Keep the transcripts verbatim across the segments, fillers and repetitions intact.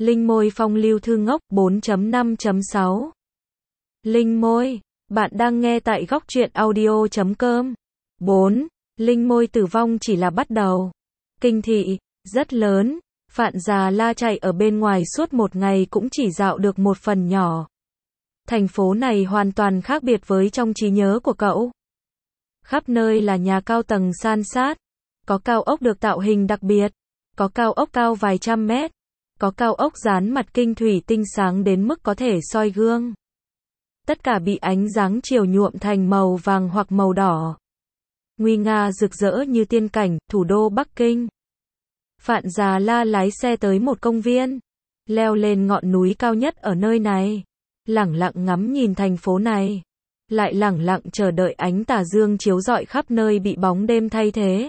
Linh môi phong lưu thư ngốc bốn chấm năm chấm sáu. Linh môi, bạn đang nghe tại góc truyện audio chấm com. bốn. Linh môi tử vong chỉ là bắt đầu. Kinh thị, rất lớn, Phạn Già La chạy ở bên ngoài suốt một ngày cũng chỉ dạo được một phần nhỏ. Thành phố này hoàn toàn khác biệt với trong trí nhớ của cậu. Khắp nơi là nhà cao tầng san sát, có cao ốc được tạo hình đặc biệt, có cao ốc cao vài trăm mét, có cao ốc dán mặt kinh thủy tinh sáng đến mức có thể soi gương. Tất cả bị ánh dáng chiều nhuộm thành màu vàng hoặc màu đỏ. Nguy nga rực rỡ như tiên cảnh, thủ đô Bắc Kinh. Phạn Già La lái xe tới một công viên, leo lên ngọn núi cao nhất ở nơi này, lẳng lặng ngắm nhìn thành phố này, lại lẳng lặng chờ đợi ánh tà dương chiếu rọi khắp nơi bị bóng đêm thay thế.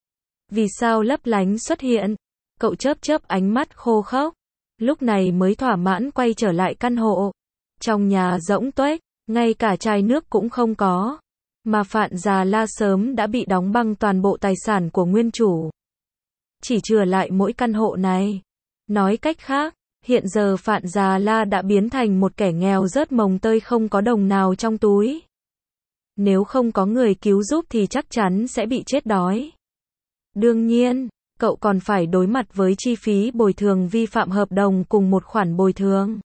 Vì sao lấp lánh xuất hiện? Cậu chớp chớp ánh mắt khô khốc, lúc này mới thỏa mãn quay trở lại căn hộ. Trong nhà rỗng tuếch, ngay cả chai nước cũng không có, mà Phạn Già La sớm đã bị đóng băng toàn bộ tài sản của nguyên chủ. Chỉ chừa lại mỗi căn hộ này. Nói cách khác, hiện giờ Phạn Già La đã biến thành một kẻ nghèo rớt mồng tơi không có đồng nào trong túi. Nếu không có người cứu giúp thì chắc chắn sẽ bị chết đói. Đương nhiên, cậu còn phải đối mặt với chi phí bồi thường vi phạm hợp đồng cùng một khoản bồi thường.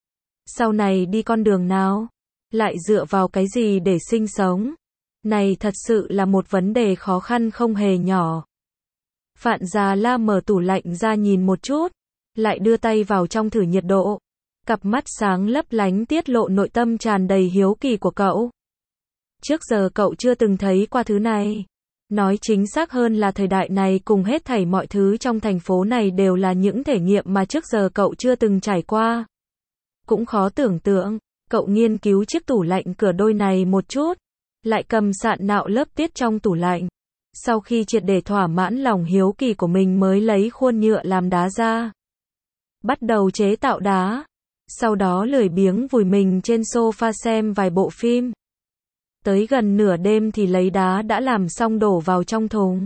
Sau này đi con đường nào? Lại dựa vào cái gì để sinh sống? Này thật sự là một vấn đề khó khăn không hề nhỏ. Phạn Già La mở tủ lạnh ra nhìn một chút, lại đưa tay vào trong thử nhiệt độ. Cặp mắt sáng lấp lánh tiết lộ nội tâm tràn đầy hiếu kỳ của cậu. Trước giờ cậu chưa từng thấy qua thứ này. Nói chính xác hơn là thời đại này cùng hết thảy mọi thứ trong thành phố này đều là những thể nghiệm mà trước giờ cậu chưa từng trải qua. Cũng khó tưởng tượng, cậu nghiên cứu chiếc tủ lạnh cửa đôi này một chút, lại cầm sạn nạo lớp tiết trong tủ lạnh. Sau khi triệt để thỏa mãn lòng hiếu kỳ của mình mới lấy khuôn nhựa làm đá ra. Bắt đầu chế tạo đá. Sau đó lười biếng vùi mình trên sofa xem vài bộ phim. Tới gần nửa đêm thì lấy đá đã làm xong đổ vào trong thùng.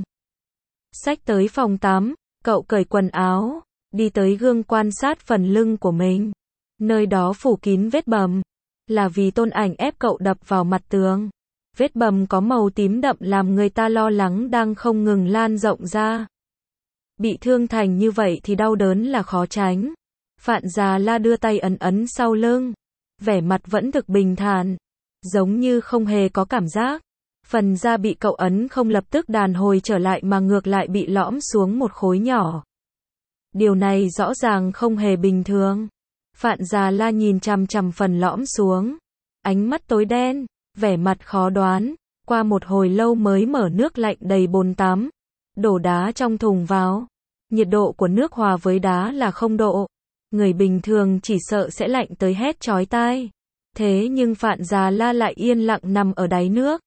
Xách tới phòng tắm, cậu cởi quần áo, đi tới gương quan sát phần lưng của mình. Nơi đó phủ kín vết bầm, là vì tôn ảnh ép cậu đập vào mặt tường. Vết bầm có màu tím đậm làm người ta lo lắng đang không ngừng lan rộng ra. Bị thương thành như vậy thì đau đớn là khó tránh. Phạn Già La đưa tay ấn ấn sau lưng, vẻ mặt vẫn thực bình thản, giống như không hề có cảm giác. Phần da bị cậu ấn không lập tức đàn hồi trở lại mà ngược lại bị lõm xuống một khối nhỏ. Điều này rõ ràng không hề bình thường. Phạn Già La nhìn chằm chằm phần lõm xuống, ánh mắt tối đen, vẻ mặt khó đoán. Qua một hồi lâu mới mở nước lạnh đầy bồn tắm, đổ đá trong thùng vào. Nhiệt độ của nước hòa với đá là không độ. Người bình thường chỉ sợ sẽ lạnh tới hét chói tai. Thế nhưng Phạn Già La lại yên lặng nằm ở đáy nước,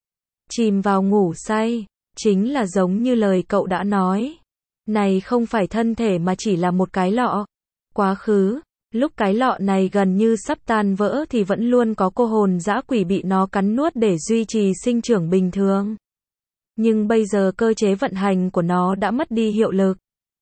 chìm vào ngủ say. Chính là giống như lời cậu đã nói. Này không phải thân thể mà chỉ là một cái lọ. Quá khứ, lúc cái lọ này gần như sắp tan vỡ thì vẫn luôn có cô hồn dã quỷ bị nó cắn nuốt để duy trì sinh trưởng bình thường. Nhưng bây giờ cơ chế vận hành của nó đã mất đi hiệu lực.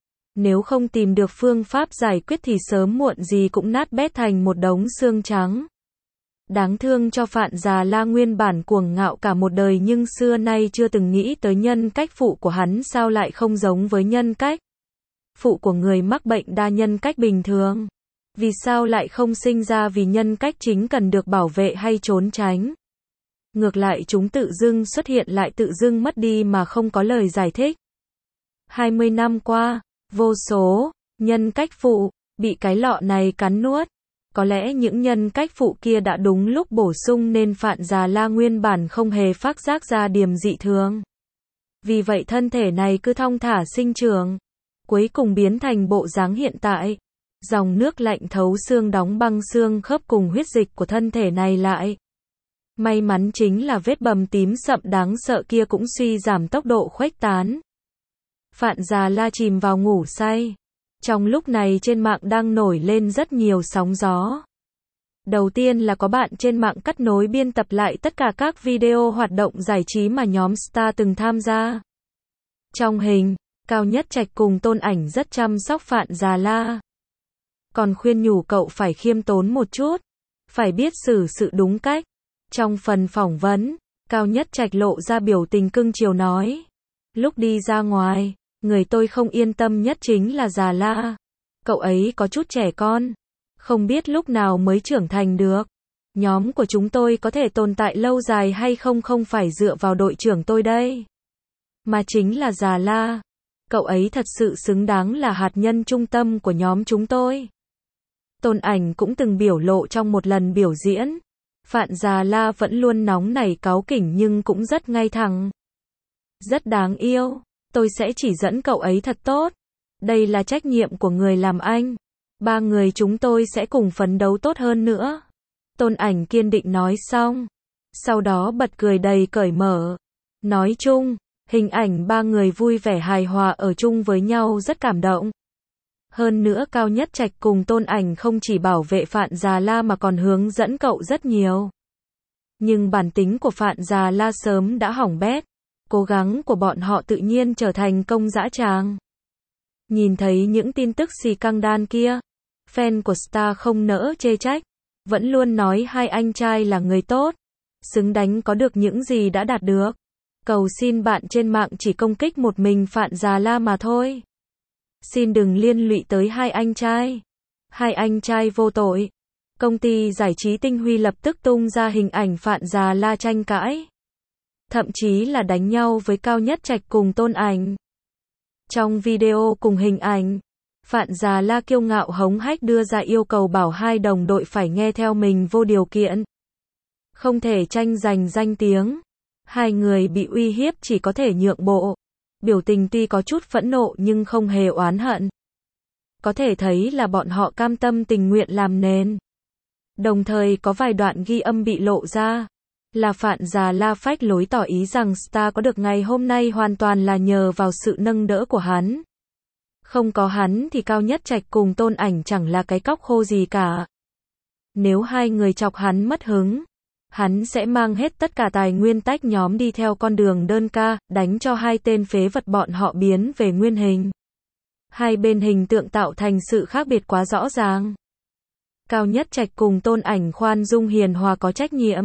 Nếu không tìm được phương pháp giải quyết thì sớm muộn gì cũng nát bét thành một đống xương trắng. Đáng thương cho Phạn Già La nguyên bản cuồng ngạo cả một đời nhưng xưa nay chưa từng nghĩ tới nhân cách phụ của hắn sao lại không giống với nhân cách phụ của người mắc bệnh đa nhân cách bình thường. Vì sao lại không sinh ra vì nhân cách chính cần được bảo vệ hay trốn tránh. Ngược lại chúng tự dưng xuất hiện lại tự dưng mất đi mà không có lời giải thích. hai mươi năm qua, vô số nhân cách phụ bị cái lọ này cắn nuốt. Có lẽ những nhân cách phụ kia đã đúng lúc bổ sung nên Phạn Già La nguyên bản không hề phát giác ra điểm dị thường. Vì vậy thân thể này cứ thong thả sinh trưởng, cuối cùng biến thành bộ dáng hiện tại. Dòng nước lạnh thấu xương đóng băng xương khớp cùng huyết dịch của thân thể này lại. May mắn chính là vết bầm tím sậm đáng sợ kia cũng suy giảm tốc độ khuếch tán. Phạn Già La chìm vào ngủ say. Trong lúc này trên mạng đang nổi lên rất nhiều sóng gió. Đầu tiên là có bạn trên mạng cắt nối biên tập lại tất cả các video hoạt động giải trí mà nhóm star từng tham gia. Trong hình, Cao Nhất Trạch cùng Tôn Ảnh rất chăm sóc Phạn Già La. còn khuyên nhủ cậu phải khiêm tốn một chút, phải biết xử sự đúng cách. Trong phần phỏng vấn, Cao Nhất Trạch lộ ra biểu tình cưng chiều nói. Lúc đi ra ngoài, người tôi không yên tâm nhất chính là Già La. Cậu ấy có chút trẻ con, không biết lúc nào mới trưởng thành được. Nhóm của chúng tôi có thể tồn tại lâu dài hay không không phải dựa vào đội trưởng tôi đây, mà chính là Già La. Cậu ấy thật sự xứng đáng là hạt nhân trung tâm của nhóm chúng tôi. Tôn Ảnh cũng từng biểu lộ trong một lần biểu diễn. Phạm Già La vẫn luôn nóng nảy cáu kỉnh nhưng cũng rất ngay thẳng. Rất đáng yêu, tôi sẽ chỉ dẫn cậu ấy thật tốt. Đây là trách nhiệm của người làm anh. Ba người chúng tôi sẽ cùng phấn đấu tốt hơn nữa. Tôn Ảnh kiên định nói xong. Sau đó bật cười đầy cởi mở. Nói chung, hình ảnh ba người vui vẻ hài hòa ở chung với nhau rất cảm động. Hơn nữa Cao Nhất Trạch cùng Tôn Ảnh không chỉ bảo vệ Phạm Già La mà còn hướng dẫn cậu rất nhiều. Nhưng bản tính của Phạm Già La sớm đã hỏng bét. Cố gắng của bọn họ tự nhiên trở thành công dã tràng. Nhìn thấy những tin tức xì căng đan kia, fan của Star không nỡ chê trách, vẫn luôn nói hai anh trai là người tốt, xứng đánh có được những gì đã đạt được. Cầu xin bạn trên mạng chỉ công kích một mình Phạm Già La mà thôi. Xin đừng liên lụy tới hai anh trai. Hai anh trai vô tội. Công ty giải trí Tinh Huy lập tức tung ra hình ảnh Phạm Già La tranh cãi. Thậm chí là đánh nhau với Cao Nhất Trạch cùng Tôn Ảnh. Trong video cùng hình ảnh, Phạm Già La kiêu ngạo hống hách đưa ra yêu cầu bảo hai đồng đội phải nghe theo mình vô điều kiện. Không thể tranh giành danh tiếng. Hai người bị uy hiếp chỉ có thể nhượng bộ. Biểu tình tuy có chút phẫn nộ nhưng không hề oán hận. Có thể thấy là bọn họ cam tâm tình nguyện làm nền. Đồng thời có vài đoạn ghi âm bị lộ ra. Là Phạm Già La phách lối tỏ ý rằng Star có được ngày hôm nay hoàn toàn là nhờ vào sự nâng đỡ của hắn. Không có hắn thì Cao Nhất Trạch cùng Tôn Ảnh chẳng là cái cóc khô gì cả. Nếu hai người chọc hắn mất hứng, hắn sẽ mang hết tất cả tài nguyên tách nhóm đi theo con đường đơn ca, đánh cho hai tên phế vật bọn họ biến về nguyên hình. Hai bên hình tượng tạo thành sự khác biệt quá rõ ràng. Cao Nhất Trạch cùng Tôn Ảnh khoan dung hiền hòa có trách nhiệm.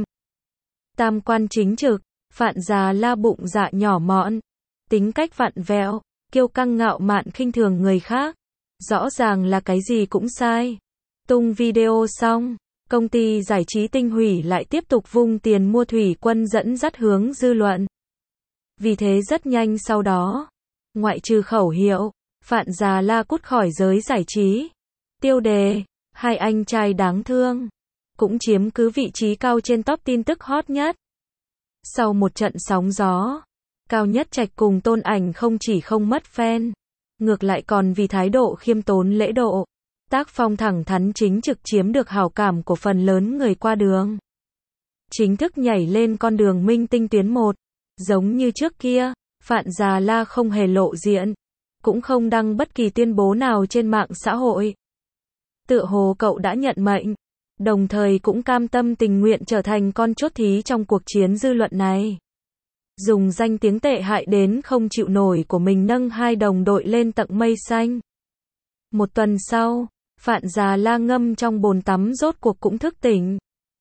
Tam quan chính trực, Phạm Già La bụng dạ nhỏ mọn, tính cách vặn vẹo, kiêu căng ngạo mạn khinh thường người khác. Rõ ràng là cái gì cũng sai. Tung video xong, công ty giải trí Tinh Huy lại tiếp tục vung tiền mua thủy quân dẫn dắt hướng dư luận. Vì thế rất nhanh sau đó, ngoại trừ khẩu hiệu, Phạm Già La cút khỏi giới giải trí. Tiêu đề, hai anh trai đáng thương, cũng chiếm cứ vị trí cao trên top tin tức hot nhất. Sau một trận sóng gió, Cao Nhất Trạch cùng Tôn Ảnh không chỉ không mất fan, ngược lại còn vì thái độ khiêm tốn lễ độ, tác phong thẳng thắn chính trực chiếm được hảo cảm của phần lớn người qua đường. Chính thức nhảy lên con đường minh tinh tuyến một, giống như trước kia, Phạm Già La không hề lộ diện, cũng không đăng bất kỳ tuyên bố nào trên mạng xã hội. Tựa hồ cậu đã nhận mệnh, đồng thời cũng cam tâm tình nguyện trở thành con chốt thí trong cuộc chiến dư luận này. Dùng danh tiếng tệ hại đến không chịu nổi của mình nâng hai đồng đội lên tận mây xanh. Một tuần sau, Phạm Già La ngâm trong bồn tắm rốt cuộc cũng thức tỉnh.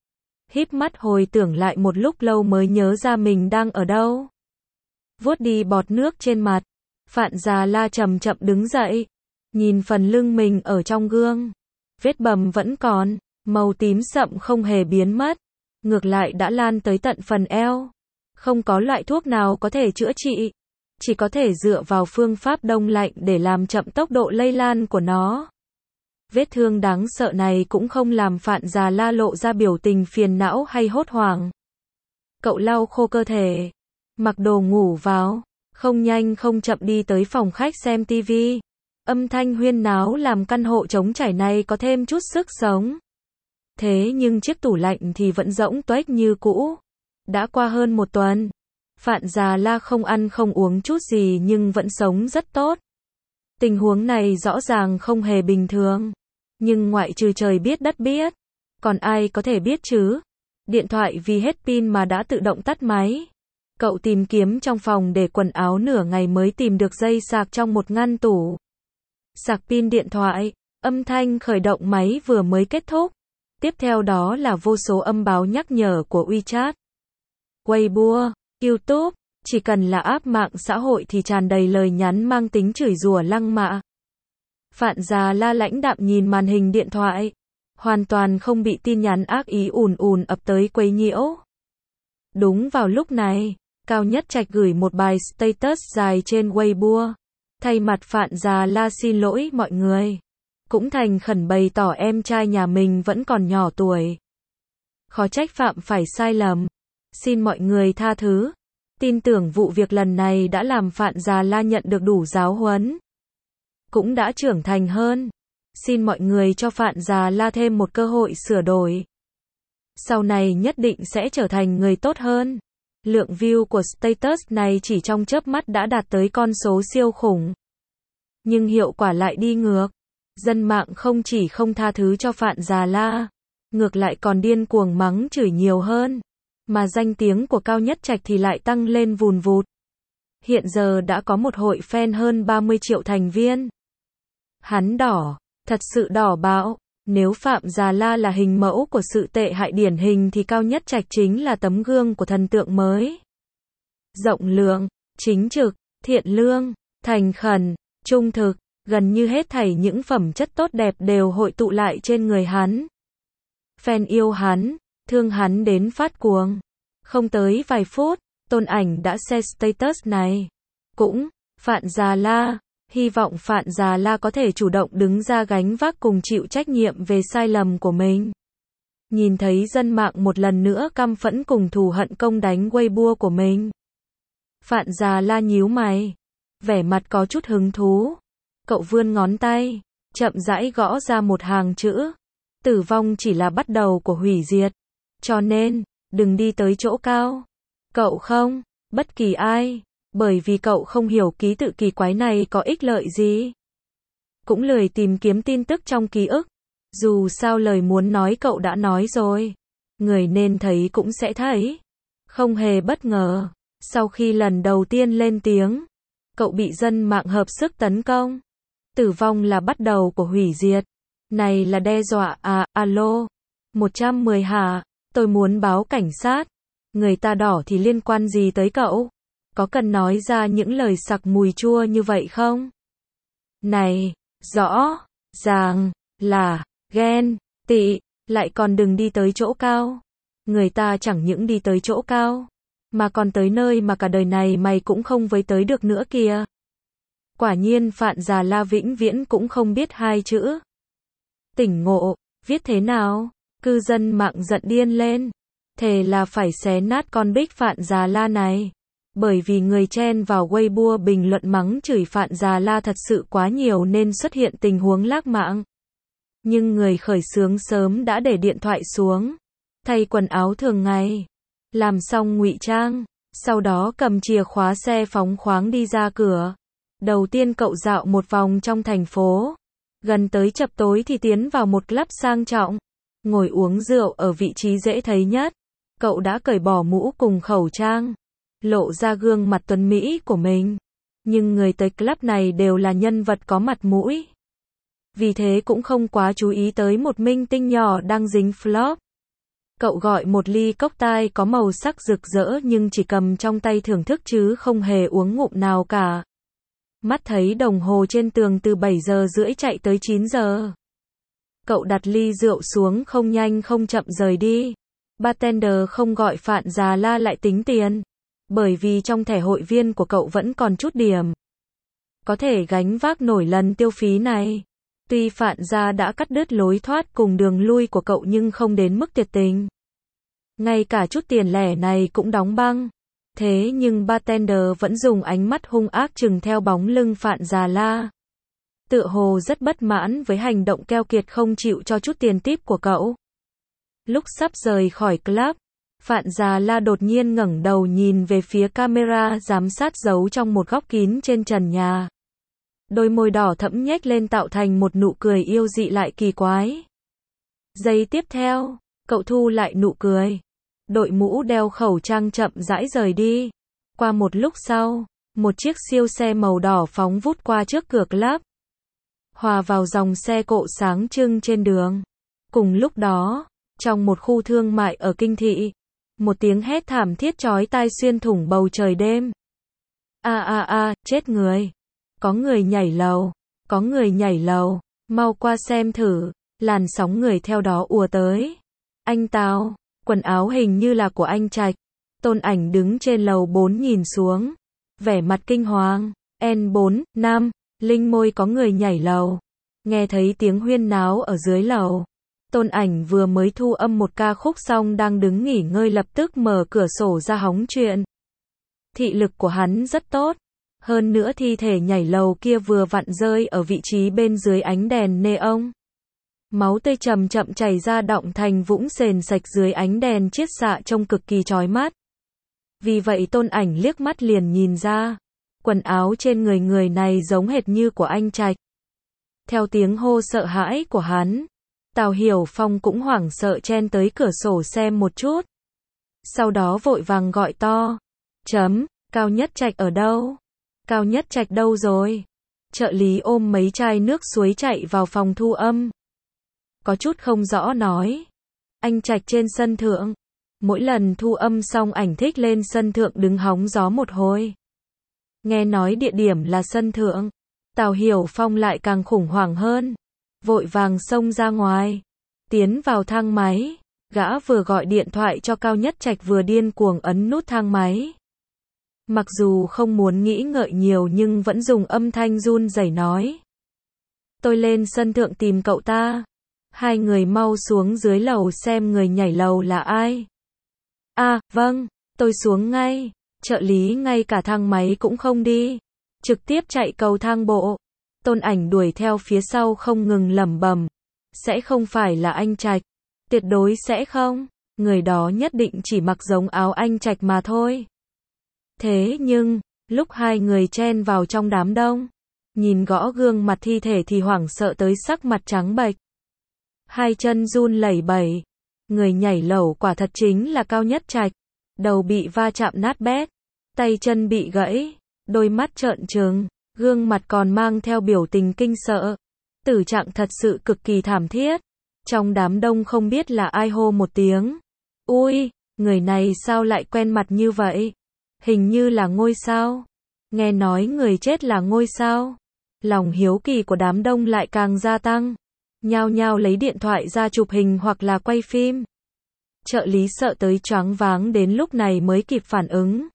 Híp mắt hồi tưởng lại một lúc lâu mới nhớ ra mình đang ở đâu. Vuốt đi bọt nước trên mặt, Phạm Già La chậm chậm đứng dậy, nhìn phần lưng mình ở trong gương. Vết bầm vẫn còn, màu tím sậm không hề biến mất, ngược lại đã lan tới tận phần eo. Không có loại thuốc nào có thể chữa trị, chỉ có thể dựa vào phương pháp đông lạnh để làm chậm tốc độ lây lan của nó. Vết thương đáng sợ này cũng không làm Phạm Già La lộ ra biểu tình phiền não hay hốt hoảng. Cậu lau khô cơ thể, mặc đồ ngủ vào, không nhanh không chậm đi tới phòng khách xem tivi. Âm thanh huyên náo làm căn hộ trống trải này có thêm chút sức sống. Thế nhưng chiếc tủ lạnh thì vẫn rỗng tuếch như cũ. Đã qua hơn một tuần, Phạm Già La không ăn không uống chút gì nhưng vẫn sống rất tốt. Tình huống này rõ ràng không hề bình thường. Nhưng ngoại trừ trời biết đất biết, còn ai có thể biết chứ? Điện thoại vì hết pin mà đã tự động tắt máy. Cậu tìm kiếm trong phòng để quần áo nửa ngày mới tìm được dây sạc trong một ngăn tủ. Sạc pin điện thoại, Âm thanh khởi động máy vừa mới kết thúc. Tiếp theo đó là vô số âm báo nhắc nhở của WeChat, Weibo, YouTube. Chỉ cần là app mạng xã hội thì tràn đầy lời nhắn mang tính chửi rủa lăng mạ. Phạn Già La lãnh đạm nhìn màn hình điện thoại, hoàn toàn không bị tin nhắn ác ý ùn ùn ập tới quấy nhiễu. Đúng vào lúc này, Cao Nhất Trạch gửi một bài status dài trên Weibo. Thay mặt Phạn Già La xin lỗi mọi người. Cũng thành khẩn bày tỏ em trai nhà mình vẫn còn nhỏ tuổi. Khó trách phạm phải sai lầm. Xin mọi người tha thứ. Tin tưởng vụ việc lần này đã làm Phạn Già La nhận được đủ giáo huấn. Cũng đã trưởng thành hơn. Xin mọi người cho Phạn Già La thêm một cơ hội sửa đổi. Sau này nhất định sẽ trở thành người tốt hơn. Lượng view của status này chỉ trong chớp mắt đã đạt tới con số siêu khủng. Nhưng hiệu quả lại đi ngược. Dân mạng không chỉ không tha thứ cho Phạn Già La, ngược lại còn điên cuồng mắng chửi nhiều hơn. Mà danh tiếng của Cao Nhất Trạch thì lại tăng lên vùn vụt. Hiện giờ đã có một hội fan hơn ba mươi triệu thành viên. Hắn đỏ, thật sự đỏ bạo. Nếu Phạm Già La là hình mẫu của sự tệ hại điển hình thì Cao Nhất Trạch chính là tấm gương của thần tượng mới. Rộng lượng, chính trực, thiện lương, thành khẩn, trung thực, gần như hết thảy những phẩm chất tốt đẹp đều hội tụ lại trên người hắn. Fan yêu hắn, thương hắn đến phát cuồng. Không tới vài phút, Tôn Ảnh đã share status này. Cũng, Phạn Già La, hy vọng Phạn Già La có thể chủ động đứng ra gánh vác cùng chịu trách nhiệm về sai lầm của mình. Nhìn thấy dân mạng một lần nữa căm phẫn cùng thù hận công đánh Weibo của mình. Phạn Già La nhíu mày, vẻ mặt có chút hứng thú. Cậu vươn ngón tay, chậm rãi gõ ra một hàng chữ. Tử vong chỉ là bắt đầu của hủy diệt. Cho nên, đừng đi tới chỗ cao. Cậu không, bất kỳ ai, bởi vì cậu không hiểu ký tự kỳ quái này có ích lợi gì. Cũng lười tìm kiếm tin tức trong ký ức. Dù sao lời muốn nói cậu đã nói rồi. Người nên thấy cũng sẽ thấy. Không hề bất ngờ, sau khi lần đầu tiên lên tiếng, cậu bị dân mạng hợp sức tấn công. Tử vong là bắt đầu của hủy diệt. Này là đe dọa à, alo. một trăm mười hả? Tôi muốn báo cảnh sát. Người ta đỏ thì liên quan gì tới cậu? Có cần nói ra những lời sặc mùi chua như vậy không? Này, rõ ràng là ghen tị, lại còn đừng đi tới chỗ cao. Người ta chẳng những đi tới chỗ cao, mà còn tới nơi mà cả đời này mày cũng không với tới được nữa kìa. Quả nhiên Phạn Già La vĩnh viễn cũng không biết hai chữ. Tỉnh ngộ, viết thế nào? Cư dân mạng giận điên lên. Thề là phải xé nát con bích Phạn Già La này. Bởi vì người chen vào Weibo bình luận mắng chửi Phạn Già La thật sự quá nhiều nên xuất hiện tình huống lác mạng. Nhưng người khởi xướng sớm đã để điện thoại xuống, thay quần áo thường ngày, làm xong ngụy trang, sau đó cầm chìa khóa xe phóng khoáng đi ra cửa. Đầu tiên cậu dạo một vòng trong thành phố, gần tới chập tối thì tiến vào một club sang trọng, ngồi uống rượu ở vị trí dễ thấy nhất. Cậu đã cởi bỏ mũ cùng khẩu trang, lộ ra gương mặt tuấn mỹ của mình. Nhưng người tới club này đều là nhân vật có mặt mũi. Vì thế cũng không quá chú ý tới một minh tinh nhỏ đang dính flop. Cậu gọi một ly cocktail có màu sắc rực rỡ nhưng chỉ cầm trong tay thưởng thức chứ không hề uống ngụm nào cả. Mắt thấy đồng hồ trên tường từ bảy giờ rưỡi chạy tới chín giờ. Cậu đặt ly rượu xuống không nhanh không chậm rời đi. Bartender không gọi Phạn Già La lại tính tiền. Bởi vì trong thẻ hội viên của cậu vẫn còn chút điểm. Có thể gánh vác nổi lần tiêu phí này. Tuy Phạn Gia đã cắt đứt lối thoát cùng đường lui của cậu nhưng không đến mức tuyệt tình. Ngay cả chút tiền lẻ này cũng đóng băng. Thế nhưng bartender vẫn dùng ánh mắt hung ác chừng theo bóng lưng Phạn Già La. Tựa hồ rất bất mãn với hành động keo kiệt không chịu cho chút tiền tip của cậu. Lúc sắp rời khỏi club, Phạn Già La đột nhiên ngẩng đầu nhìn về phía camera giám sát giấu trong một góc kín trên trần nhà. Đôi môi đỏ thẫm nhếch lên tạo thành một nụ cười yêu dị lại kỳ quái. Giây tiếp theo, cậu thu lại nụ cười. Đội mũ đeo khẩu trang chậm rãi rời đi. Qua một lúc sau, một chiếc siêu xe màu đỏ phóng vút qua trước cửa club. hòa vào dòng xe cộ sáng trưng trên đường. Cùng lúc đó, trong một khu thương mại ở Kinh Thị, một tiếng hét thảm thiết chói tai xuyên thủng bầu trời đêm. A a a, chết người. Có người nhảy lầu, có người nhảy lầu, mau qua xem thử, làn sóng người theo đó ùa tới. Anh Tào, quần áo hình như là của anh Trạch. Tôn Ảnh đứng trên lầu bốn nhìn xuống, vẻ mặt kinh hoàng. N bốn, năm, Linh Môi có người nhảy lầu. Nghe thấy tiếng huyên náo ở dưới lầu. Tôn Ảnh vừa mới thu âm một ca khúc xong đang đứng nghỉ ngơi lập tức mở cửa sổ ra hóng chuyện. Thị lực của hắn rất tốt. Hơn nữa thi thể nhảy lầu kia vừa vặn rơi ở vị trí bên dưới ánh đèn neon. Máu tươi chậm chậm chảy ra đọng thành vũng sền sạch dưới ánh đèn chiết xạ trông cực kỳ chói mắt. Vì vậy Tôn Ảnh liếc mắt liền nhìn ra, quần áo trên người người này giống hệt như của anh Trạch. Theo tiếng hô sợ hãi của hắn, Tào Hiểu Phong cũng hoảng sợ chen tới cửa sổ xem một chút. Sau đó vội vàng gọi to, chấm, Cao Nhất Trạch ở đâu? Cao Nhất Trạch đâu rồi? Trợ lý ôm mấy chai nước suối chạy vào phòng thu âm. Có chút không rõ nói, anh Trạch trên sân thượng. Mỗi lần thu âm xong ảnh thích lên sân thượng đứng hóng gió một hồi. Nghe nói địa điểm là sân thượng, Tào Hiểu Phong lại càng khủng hoảng hơn. Vội vàng xông ra ngoài, tiến vào thang máy. Gã vừa gọi điện thoại cho Cao Nhất Trạch vừa điên cuồng ấn nút thang máy. Mặc dù không muốn nghĩ ngợi nhiều nhưng vẫn dùng âm thanh run rẩy nói. Tôi lên sân thượng tìm cậu ta. Hai người mau xuống dưới lầu xem người nhảy lầu là ai. À, vâng, tôi xuống ngay. Trợ lý ngay cả thang máy cũng không đi, trực tiếp chạy cầu thang bộ. Tôn Ảnh đuổi theo phía sau không ngừng lẩm bẩm, sẽ không phải là anh Trạch, tuyệt đối sẽ không, người đó nhất định chỉ mặc giống áo anh Trạch mà thôi. Thế nhưng, lúc hai người chen vào trong đám đông, nhìn gõ gương mặt thi thể thì hoảng sợ tới sắc mặt trắng bệch. Hai chân run lẩy bẩy, người nhảy lầu quả thật chính là Cao Nhất Trạch, đầu bị va chạm nát bét, tay chân bị gãy, đôi mắt trợn trừng, gương mặt còn mang theo biểu tình kinh sợ. Tử trạng thật sự cực kỳ thảm thiết. Trong đám đông không biết là ai hô một tiếng. Ui, người này sao lại quen mặt như vậy? Hình như là ngôi sao. Nghe nói người chết là ngôi sao. Lòng hiếu kỳ của đám đông lại càng gia tăng. Nhao nhao lấy điện thoại ra chụp hình hoặc là quay phim. Trợ lý sợ tới choáng váng đến lúc này mới kịp phản ứng.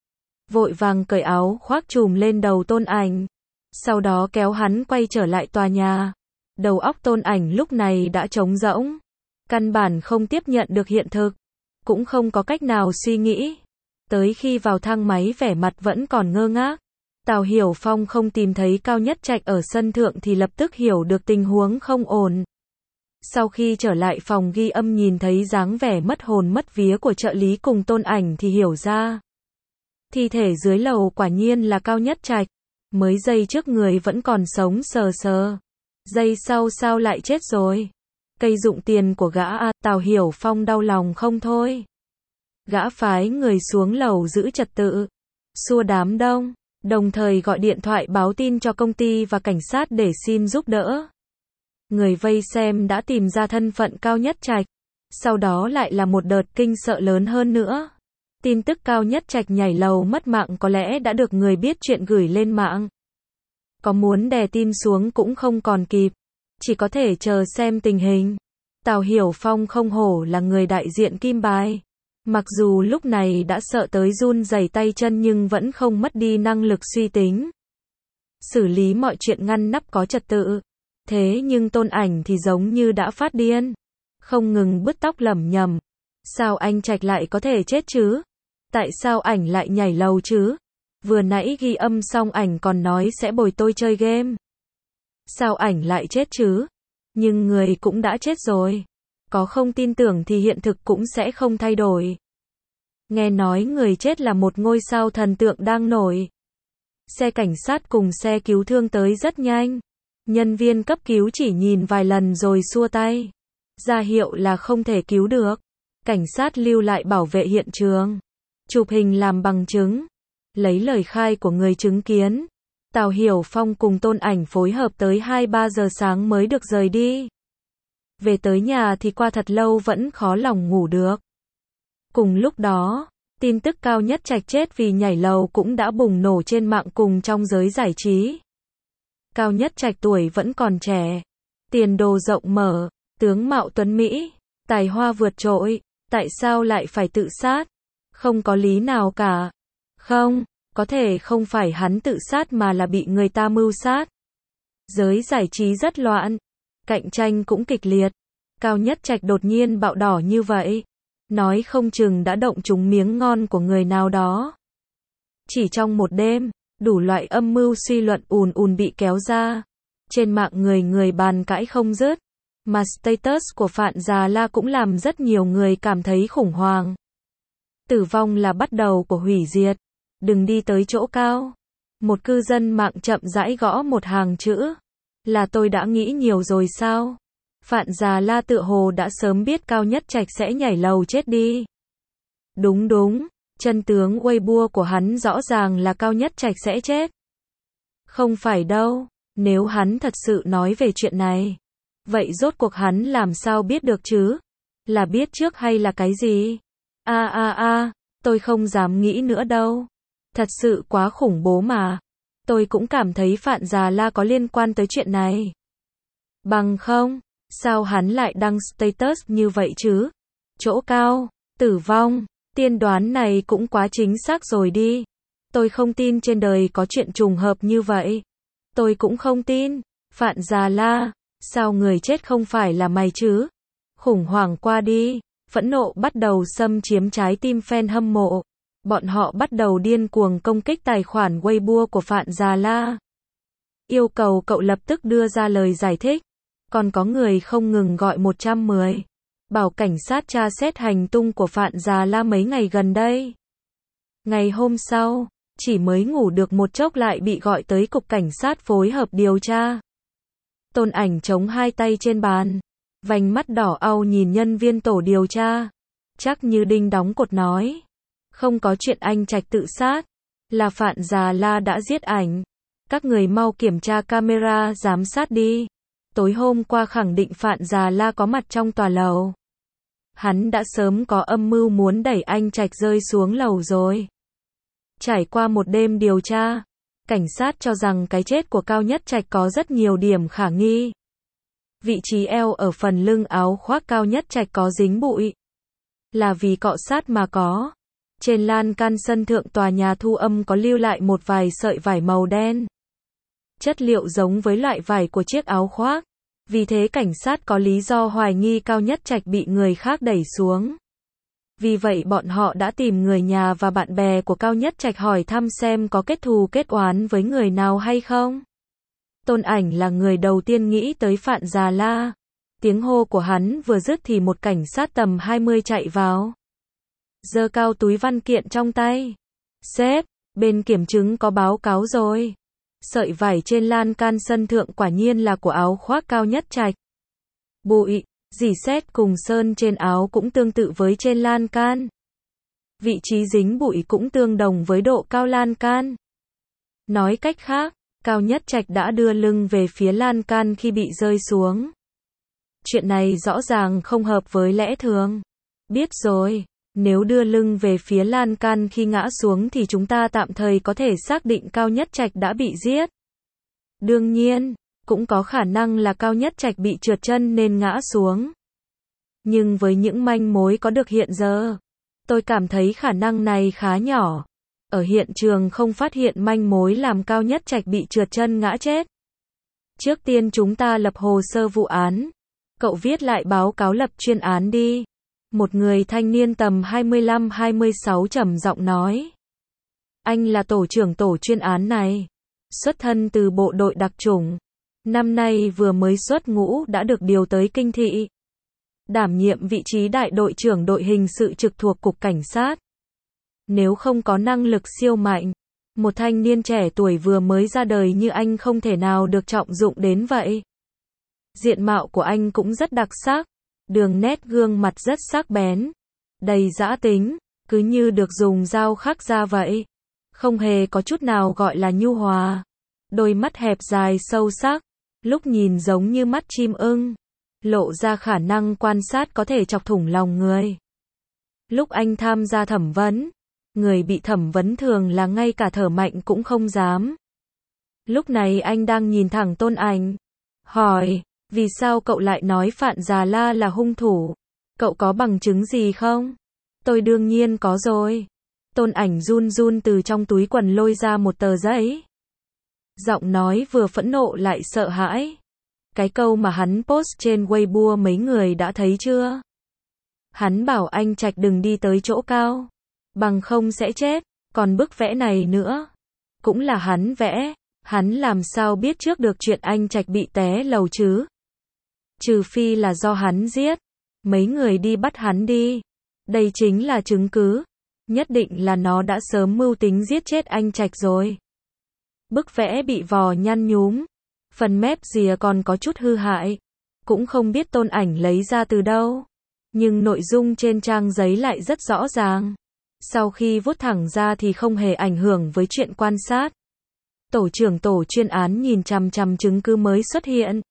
Vội vàng cởi áo khoác trùm lên đầu Tôn Ảnh. Sau đó kéo hắn quay trở lại tòa nhà. Đầu óc Tôn Ảnh lúc này đã trống rỗng. Căn bản không tiếp nhận được hiện thực. Cũng không có cách nào suy nghĩ. Tới khi vào thang máy vẻ mặt vẫn còn ngơ ngác. Tào Hiểu Phong không tìm thấy Cao Nhất Trạch ở sân thượng thì lập tức hiểu được tình huống không ổn. Sau khi trở lại phòng ghi âm nhìn thấy dáng vẻ mất hồn mất vía của trợ lý cùng Tôn Ảnh thì hiểu ra. Thi thể dưới lầu quả nhiên là Cao Nhất Trạch. Mới giây trước người vẫn còn sống sờ sờ. Giây sau sao lại chết rồi? Cây dụng tiền của gã à, Tào Hiểu Phong đau lòng không thôi. Gã phái người xuống lầu giữ trật tự, xua đám đông, đồng thời gọi điện thoại báo tin cho công ty và cảnh sát để xin giúp đỡ. Người vây xem đã tìm ra thân phận Cao Nhất Trạch. Sau đó lại là một đợt kinh sợ lớn hơn nữa. Tin tức Cao Nhất Trạch nhảy lầu mất mạng có lẽ đã được người biết chuyện gửi lên mạng. Có muốn đè tin xuống cũng không còn kịp. Chỉ có thể chờ xem tình hình. Tào Hiểu Phong không hổ là người đại diện Kim Bài. Mặc dù lúc này đã sợ tới run rẩy tay chân nhưng vẫn không mất đi năng lực suy tính. Xử lý mọi chuyện ngăn nắp có trật tự. Thế nhưng Tôn Ảnh thì giống như đã phát điên. Không ngừng bứt tóc lẩm nhẩm. Sao anh Trạch lại có thể chết chứ? Tại sao ảnh lại nhảy lầu chứ? Vừa nãy ghi âm xong ảnh còn nói sẽ bồi tôi chơi game. Sao ảnh lại chết chứ? Nhưng người cũng đã chết rồi. Có không tin tưởng thì hiện thực cũng sẽ không thay đổi. Nghe nói người chết là một ngôi sao thần tượng đang nổi. Xe cảnh sát cùng xe cứu thương tới rất nhanh. Nhân viên cấp cứu chỉ nhìn vài lần rồi xua tay. Ra hiệu là không thể cứu được. Cảnh sát lưu lại bảo vệ hiện trường. Chụp hình làm bằng chứng. Lấy lời khai của người chứng kiến. Tào Hiểu Phong cùng Tôn Ảnh phối hợp tới hai ba giờ sáng mới được rời đi. Về tới nhà thì qua thật lâu vẫn khó lòng ngủ được. Cùng lúc đó, tin tức Cao Nhất Trạch chết vì nhảy lầu cũng đã bùng nổ trên mạng cùng trong giới giải trí. Cao Nhất Trạch tuổi vẫn còn trẻ, tiền đồ rộng mở, tướng mạo tuấn Mỹ, tài hoa vượt trội, tại sao lại phải tự sát? Không có lý nào cả. Không, có thể không phải hắn tự sát mà là bị người ta mưu sát. Giới giải trí rất loạn, cạnh tranh cũng kịch liệt. Cao Nhất Trạch đột nhiên bạo đỏ như vậy, nói không chừng đã động trúng miếng ngon của người nào đó. Chỉ trong một đêm, đủ loại âm mưu suy luận ùn ùn bị kéo ra. Trên mạng người người bàn cãi không dứt, mà status của Phạn Già La cũng làm rất nhiều người cảm thấy khủng hoảng. Tử vong là bắt đầu của hủy diệt, đừng đi tới chỗ cao. Một cư dân mạng chậm rãi gõ một hàng chữ. Là tôi đã nghĩ nhiều rồi sao? Phạn Già La tựa hồ đã sớm biết Cao Nhất Trạch sẽ nhảy lầu chết đi. Đúng đúng, chân tướng Weibo của hắn rõ ràng là Cao Nhất Trạch sẽ chết. Không phải đâu, nếu hắn thật sự nói về chuyện này, vậy rốt cuộc hắn làm sao biết được chứ? Là biết trước hay là cái gì? A a a, tôi không dám nghĩ nữa đâu. Thật sự quá khủng bố mà. Tôi cũng cảm thấy Phạn Già La có liên quan tới chuyện này. Bằng không, sao hắn lại đăng status như vậy chứ? Chỗ cao, tử vong, tiên đoán này cũng quá chính xác rồi đi. Tôi không tin trên đời có chuyện trùng hợp như vậy. Tôi cũng không tin. Phạn Già La, sao người chết không phải là mày chứ? Khủng hoảng qua đi, phẫn nộ bắt đầu xâm chiếm trái tim fan hâm mộ. Bọn họ bắt đầu điên cuồng công kích tài khoản Weibo của Phạn Già La. Yêu cầu cậu lập tức đưa ra lời giải thích. Còn có người không ngừng gọi một trăm mười. Bảo cảnh sát tra xét hành tung của Phạn Già La mấy ngày gần đây. Ngày hôm sau, chỉ mới ngủ được một chốc lại bị gọi tới cục cảnh sát phối hợp điều tra. Tôn Ảnh chống hai tay trên bàn, vành mắt đỏ au nhìn nhân viên tổ điều tra. Chắc như đinh đóng cột nói. Không có chuyện anh Trạch tự sát, là Phạn Già La đã giết ảnh. Các người mau kiểm tra camera giám sát đi. Tối hôm qua khẳng định Phạn Già La có mặt trong tòa lầu. Hắn đã sớm có âm mưu muốn đẩy anh Trạch rơi xuống lầu rồi. Trải qua một đêm điều tra, cảnh sát cho rằng cái chết của Cao Nhất Trạch có rất nhiều điểm khả nghi. Vị trí eo ở phần lưng áo khoác Cao Nhất Trạch có dính bụi. Là vì cọ sát mà có. Trên lan can sân thượng tòa nhà thu âm có lưu lại một vài sợi vải màu đen. Chất liệu giống với loại vải của chiếc áo khoác. Vì thế cảnh sát có lý do hoài nghi Cao Nhất Trạch bị người khác đẩy xuống. Vì vậy bọn họ đã tìm người nhà và bạn bè của Cao Nhất Trạch hỏi thăm xem có kết thù kết oán với người nào hay không. Tôn Ảnh là người đầu tiên nghĩ tới Phạn Già La. Tiếng hô của hắn vừa dứt thì một cảnh sát tầm hai mươi chạy vào. Giơ cao túi văn kiện trong tay. Sếp, bên kiểm chứng có báo cáo rồi. Sợi vải trên lan can sân thượng quả nhiên là của áo khoác Cao Nhất Trạch. Bụi, rỉ sét cùng sơn trên áo cũng tương tự với trên lan can. Vị trí dính bụi cũng tương đồng với độ cao lan can. Nói cách khác, Cao Nhất Trạch đã đưa lưng về phía lan can khi bị rơi xuống. Chuyện này rõ ràng không hợp với lẽ thường. Biết rồi, nếu đưa lưng về phía lan can khi ngã xuống thì chúng ta tạm thời có thể xác định Cao Nhất Trạch đã bị giết. Đương nhiên, cũng có khả năng là Cao Nhất Trạch bị trượt chân nên ngã xuống. Nhưng với những manh mối có được hiện giờ, tôi cảm thấy khả năng này khá nhỏ. Ở hiện trường không phát hiện manh mối làm Cao Nhất Trạch bị trượt chân ngã chết. Trước tiên chúng ta lập hồ sơ vụ án. Cậu viết lại báo cáo lập chuyên án đi. Một người thanh niên tầm hai mươi lăm hai mươi sáu trầm giọng nói. Anh là tổ trưởng tổ chuyên án này. Xuất thân từ bộ đội đặc chủng. Năm nay vừa mới xuất ngũ đã được điều tới Kinh Thị. Đảm nhiệm vị trí đại đội trưởng đội hình sự trực thuộc Cục Cảnh sát. Nếu không có năng lực siêu mạnh, một thanh niên trẻ tuổi vừa mới ra đời như anh không thể nào được trọng dụng đến vậy. Diện mạo của anh cũng rất đặc sắc. Đường nét gương mặt rất sắc bén, đầy dã tính, cứ như được dùng dao khắc ra vậy. Không hề có chút nào gọi là nhu hòa. đôi mắt hẹp dài sâu sắc, lúc nhìn giống như mắt chim ưng, lộ ra khả năng quan sát có thể chọc thủng lòng người. Lúc anh tham gia thẩm vấn, người bị thẩm vấn thường là ngay cả thở mạnh cũng không dám. Lúc này anh đang nhìn thẳng Tôn Ảnh, hỏi, vì sao cậu lại nói Phạn Già La là hung thủ? Cậu có bằng chứng gì không? Tôi đương nhiên có rồi. Tôn Ảnh run run từ trong túi quần lôi ra một tờ giấy. Giọng nói vừa phẫn nộ lại sợ hãi. Cái câu mà hắn post trên Weibo mấy người đã thấy chưa? Hắn bảo anh Trạch đừng đi tới chỗ cao, bằng không sẽ chết. Còn bức vẽ này nữa, cũng là hắn vẽ. Hắn làm sao biết trước được chuyện anh Trạch bị té lầu chứ? Trừ phi là do hắn giết. Mấy người đi bắt hắn đi. Đây chính là chứng cứ. Nhất định là nó đã sớm mưu tính giết chết anh Trạch rồi. Bức vẽ bị vò nhăn nhúm. Phần mép rìa còn có chút hư hại. Cũng không biết Tôn Ảnh lấy ra từ đâu. Nhưng nội dung trên trang giấy lại rất rõ ràng. Sau khi vuốt thẳng ra thì không hề ảnh hưởng với chuyện quan sát. Tổ trưởng tổ chuyên án nhìn chằm chằm chứng cứ mới xuất hiện.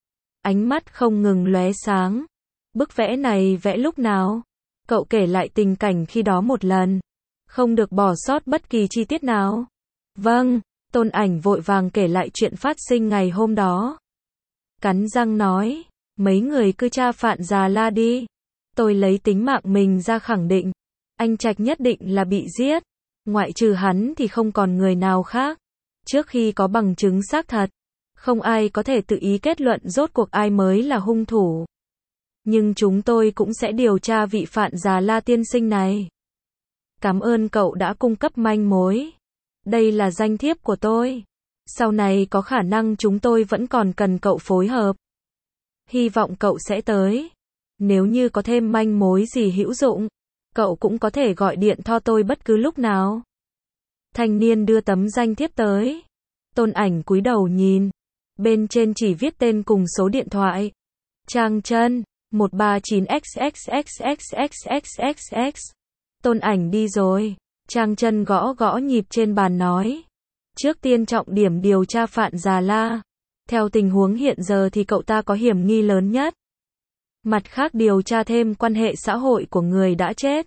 Ánh mắt không ngừng lóe sáng. Bức vẽ này vẽ lúc nào? Cậu kể lại tình cảnh khi đó một lần. Không được bỏ sót bất kỳ chi tiết nào. Vâng, Tôn Ảnh vội vàng kể lại chuyện phát sinh ngày hôm đó. Cắn răng nói, mấy người cứ tra Phạn Già La đi. Tôi lấy tính mạng mình ra khẳng định. Anh Trạch nhất định là bị giết. Ngoại trừ hắn thì không còn người nào khác. Trước khi có bằng chứng xác thật, không ai có thể tự ý kết luận rốt cuộc ai mới là hung thủ. Nhưng chúng tôi cũng sẽ điều tra vị Phạn Già La tiên sinh này. Cảm ơn cậu đã cung cấp manh mối. Đây là danh thiếp của tôi. Sau này có khả năng chúng tôi vẫn còn cần cậu phối hợp. Hy vọng cậu sẽ tới. Nếu như có thêm manh mối gì hữu dụng, cậu cũng có thể gọi điện cho tôi bất cứ lúc nào. Thanh niên đưa tấm danh thiếp tới. Tôn Ảnh cúi đầu nhìn. Bên trên chỉ viết tên cùng số điện thoại. Trang Chân, một ba chín x x x x x x x x. Tôn Ảnh đi rồi. Trang Chân gõ gõ nhịp trên bàn nói. Trước tiên trọng điểm điều tra Phạn Già La. Theo tình huống hiện giờ thì cậu ta có hiểm nghi lớn nhất. Mặt khác điều tra thêm quan hệ xã hội của người đã chết.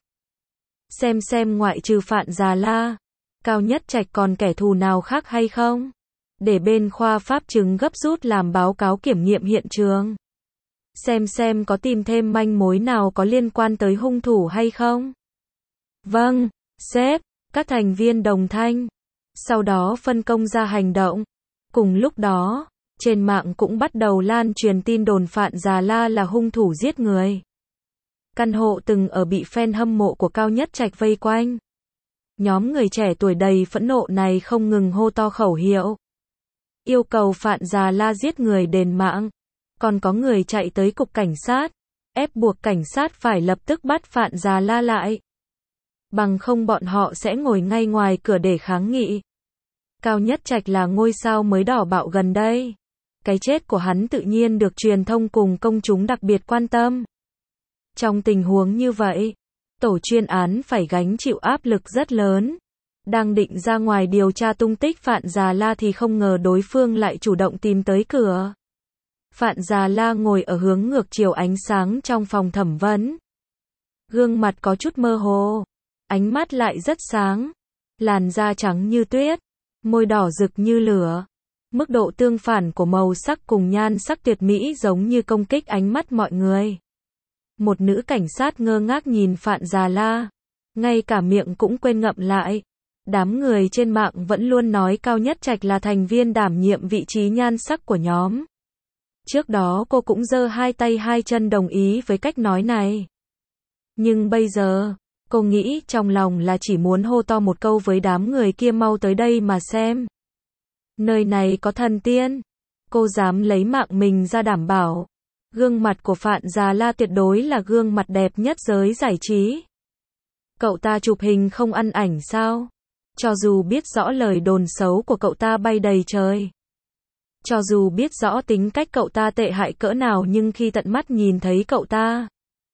Xem xem ngoại trừ Phạn Già La, Cao Nhất Trạch còn kẻ thù nào khác hay không? Để bên khoa pháp chứng gấp rút làm báo cáo kiểm nghiệm hiện trường. Xem xem có tìm thêm manh mối nào có liên quan tới hung thủ hay không? Vâng, sếp, các thành viên đồng thanh. Sau đó phân công ra hành động. Cùng lúc đó, trên mạng cũng bắt đầu lan truyền tin đồn Phạn Già La là hung thủ giết người. Căn hộ từng ở bị fan hâm mộ của Cao Nhất Trạch vây quanh. Nhóm người trẻ tuổi đầy phẫn nộ này không ngừng hô to khẩu hiệu. Yêu cầu Phạn Già La giết người đền mạng. Còn có người chạy tới cục cảnh sát, ép buộc cảnh sát phải lập tức bắt Phạn Già La lại. Bằng không bọn họ sẽ ngồi ngay ngoài cửa để kháng nghị. Cao Nhất Trạch là ngôi sao mới đỏ bạo gần đây. Cái chết của hắn tự nhiên được truyền thông cùng công chúng đặc biệt quan tâm. Trong tình huống như vậy, tổ chuyên án phải gánh chịu áp lực rất lớn. Đang định ra ngoài điều tra tung tích Phạn Già La thì không ngờ đối phương lại chủ động tìm tới cửa. Phạn Già La ngồi ở hướng ngược chiều ánh sáng trong phòng thẩm vấn. Gương mặt có chút mơ hồ, ánh mắt lại rất sáng, làn da trắng như tuyết, môi đỏ rực như lửa. Mức độ tương phản của màu sắc cùng nhan sắc tuyệt mỹ giống như công kích ánh mắt mọi người. Một nữ cảnh sát ngơ ngác nhìn Phạn Già La, ngay cả miệng cũng quên ngậm lại. Đám người trên mạng vẫn luôn nói Cao Nhất Trạch là thành viên đảm nhiệm vị trí nhan sắc của nhóm. Trước đó cô cũng giơ hai tay hai chân đồng ý với cách nói này. Nhưng bây giờ, cô nghĩ trong lòng là chỉ muốn hô to một câu với đám người kia mau tới đây mà xem. Nơi này có thần tiên. Cô dám lấy mạng mình ra đảm bảo. Gương mặt của Phạn Già La tuyệt đối là gương mặt đẹp nhất giới giải trí. Cậu ta chụp hình không ăn ảnh sao? Cho dù biết rõ lời đồn xấu của cậu ta bay đầy trời. Cho dù biết rõ tính cách cậu ta tệ hại cỡ nào nhưng khi tận mắt nhìn thấy cậu ta,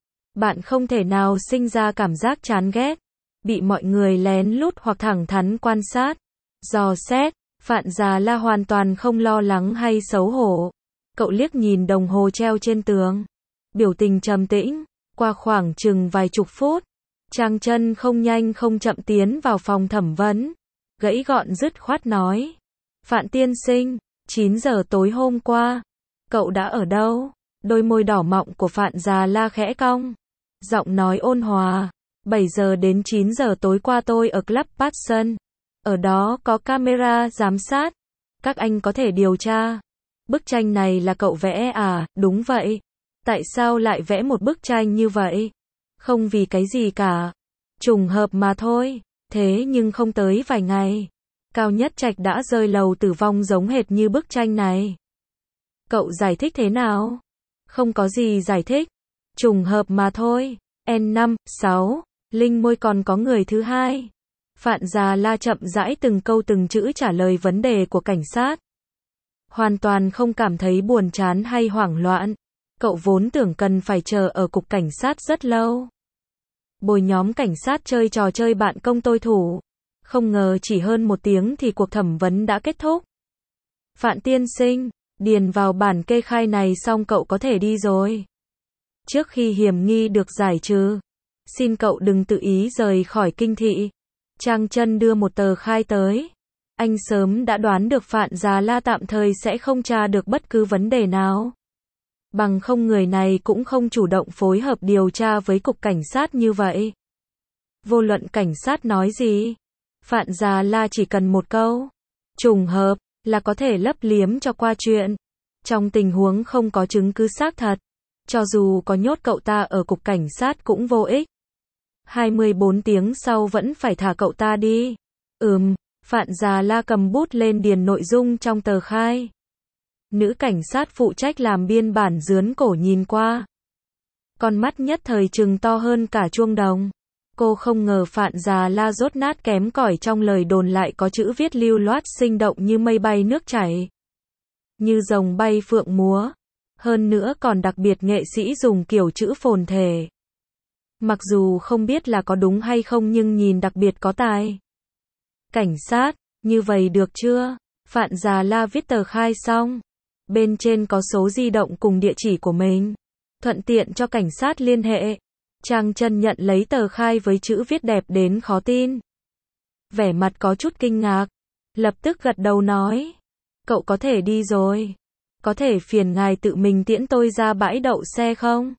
bạn không thể nào sinh ra cảm giác chán ghét, bị mọi người lén lút hoặc thẳng thắn quan sát, dò xét, Phạn Già La hoàn toàn không lo lắng hay xấu hổ. Cậu liếc nhìn đồng hồ treo trên tường. Biểu tình trầm tĩnh. Qua khoảng chừng vài chục phút, Trang Chân không nhanh không chậm tiến vào phòng thẩm vấn. Gãy gọn dứt khoát nói. Phạn tiên sinh, chín giờ tối hôm qua, cậu đã ở đâu? Đôi môi đỏ mọng của Phạn Già La khẽ cong. Giọng nói ôn hòa. bảy giờ đến chín giờ tối qua tôi ở Club Passion. Ở đó có camera giám sát. Các anh có thể điều tra. Bức tranh này là cậu vẽ à? Đúng vậy. Tại sao lại vẽ một bức tranh như vậy? Không vì cái gì cả. Trùng hợp mà thôi. Thế nhưng không tới vài ngày, Cao Nhất Trạch đã rơi lầu tử vong giống hệt như bức tranh này. Cậu giải thích thế nào? Không có gì giải thích. Trùng hợp mà thôi. N năm, sáu, Linh môi còn có người thứ hai. Phạn Già La chậm rãi từng câu từng chữ trả lời vấn đề của cảnh sát. Hoàn toàn không cảm thấy buồn chán hay hoảng loạn. Cậu vốn tưởng cần phải chờ ở cục cảnh sát rất lâu. Bồi nhóm cảnh sát chơi trò chơi bạn công tôi thủ. Không ngờ chỉ hơn một tiếng thì cuộc thẩm vấn đã kết thúc. Phạn tiên sinh, điền vào bản kê khai này xong cậu có thể đi rồi. Trước khi hiểm nghi được giải trừ, xin cậu đừng tự ý rời khỏi kinh thị. Trang Chân đưa một tờ khai tới. Anh sớm đã đoán được Phạn Già La tạm thời sẽ không tra được bất cứ vấn đề nào. Bằng không người này cũng không chủ động phối hợp điều tra với cục cảnh sát như vậy. Vô luận cảnh sát nói gì, Phạn Già La chỉ cần một câu trùng hợp là có thể lấp liếm cho qua chuyện. Trong tình huống không có chứng cứ xác thật, cho dù có nhốt cậu ta ở cục cảnh sát cũng vô ích. hai mươi bốn tiếng sau vẫn phải thả cậu ta đi. Ừm, Phạn Già La cầm bút lên điền nội dung trong tờ khai. Nữ cảnh sát phụ trách làm biên bản dướn cổ nhìn qua. Con mắt nhất thời trừng to hơn cả chuông đồng. Cô không ngờ Phạn Già La dốt nát kém cỏi trong lời đồn lại có chữ viết lưu loát sinh động như mây bay nước chảy. Như rồng bay phượng múa. Hơn nữa còn đặc biệt nghệ sĩ dùng kiểu chữ phồn thể. Mặc dù không biết là có đúng hay không nhưng nhìn đặc biệt có tài. Cảnh sát, như vậy được chưa? Phạn Già La viết tờ khai xong. Bên trên có số di động cùng địa chỉ của mình. Thuận tiện cho cảnh sát liên hệ. Trang Chân nhận lấy tờ khai với chữ viết đẹp đến khó tin. Vẻ mặt có chút kinh ngạc. Lập tức gật đầu nói. Cậu có thể đi rồi. Có thể phiền ngài tự mình tiễn tôi ra bãi đậu xe không?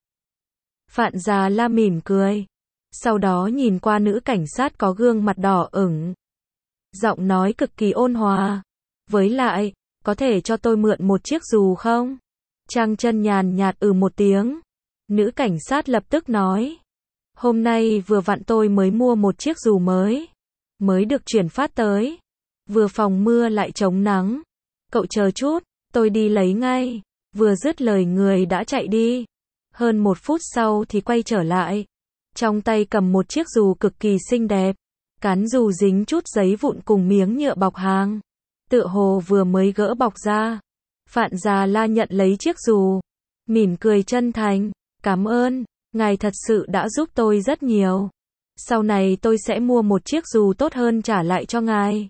Phạn Già La mỉm cười. Sau đó nhìn qua nữ cảnh sát có gương mặt đỏ ửng. Giọng nói cực kỳ ôn hòa. Với lại, có thể cho tôi mượn một chiếc dù không? Trang Chân nhàn nhạt ừ một tiếng. Nữ cảnh sát lập tức nói. Hôm nay vừa vặn tôi mới mua một chiếc dù mới. Mới được chuyển phát tới. Vừa phòng mưa lại chống nắng. Cậu chờ chút, tôi đi lấy ngay. Vừa dứt lời người đã chạy đi. Hơn một phút sau thì quay trở lại. Trong tay cầm một chiếc dù cực kỳ xinh đẹp. Cán dù dính chút giấy vụn cùng miếng nhựa bọc hàng. Tựa hồ vừa mới gỡ bọc ra. Phạn Già La nhận lấy chiếc dù. Mỉm cười chân thành. Cảm ơn, ngài thật sự đã giúp tôi rất nhiều. Sau này tôi sẽ mua một chiếc dù tốt hơn trả lại cho ngài.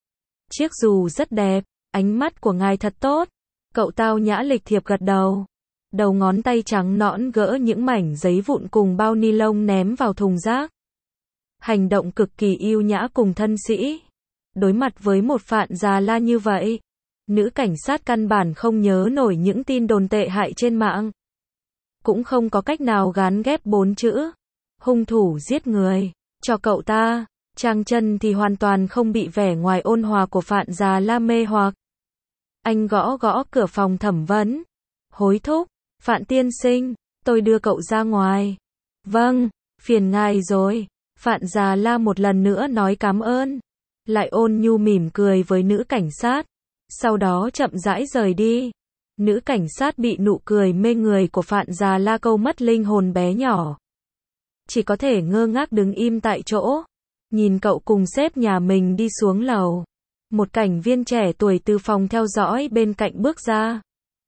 Chiếc dù rất đẹp, ánh mắt của ngài thật tốt. Cậu tao nhã lịch thiệp gật đầu. Đầu ngón tay trắng nõn gỡ những mảnh giấy vụn cùng bao ni lông ném vào thùng rác. Hành động cực kỳ yêu nhã cùng thân sĩ. Đối mặt với một Phạn Già La như vậy, nữ cảnh sát căn bản không nhớ nổi những tin đồn tệ hại trên mạng. Cũng không có cách nào gán ghép bốn chữ hung thủ giết người cho cậu ta. Trang Chân thì hoàn toàn không bị vẻ ngoài ôn hòa của Phạn Già La mê hoặc. Anh gõ gõ cửa phòng thẩm vấn. Hối thúc, Phạn tiên sinh, tôi đưa cậu ra ngoài. Vâng, phiền ngài rồi. Phạn Già La một lần nữa nói cảm ơn. Lại ôn nhu mỉm cười với nữ cảnh sát. Sau đó chậm rãi rời đi. Nữ cảnh sát bị nụ cười mê người của Phạn Già La câu mất linh hồn bé nhỏ. Chỉ có thể ngơ ngác đứng im tại chỗ. Nhìn cậu cùng sếp nhà mình đi xuống lầu. Một cảnh viên trẻ tuổi từ phòng theo dõi bên cạnh bước ra.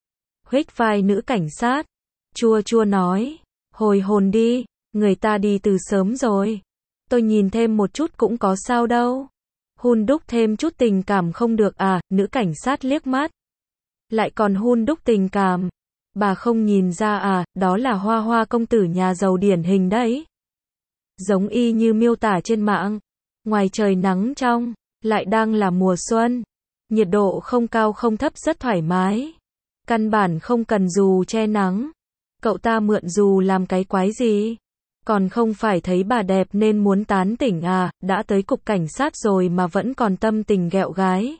Huých vai nữ cảnh sát. Chua chua nói. Hồi hồn đi, người ta đi từ sớm rồi. Tôi nhìn thêm một chút cũng có sao đâu. Hun đúc thêm chút tình cảm không được à, nữ cảnh sát liếc mắt. Lại còn hun đúc tình cảm. Bà không nhìn ra à, đó là Hoa Hoa công tử nhà giàu điển hình đấy. Giống y như miêu tả trên mạng. Ngoài trời nắng trong, lại đang là mùa xuân. Nhiệt độ không cao không thấp rất thoải mái. Căn bản không cần dù che nắng. Cậu ta mượn dù làm cái quái gì? Còn không phải thấy bà đẹp nên muốn tán tỉnh à, đã tới cục cảnh sát rồi mà vẫn còn tâm tình ghẹo gái.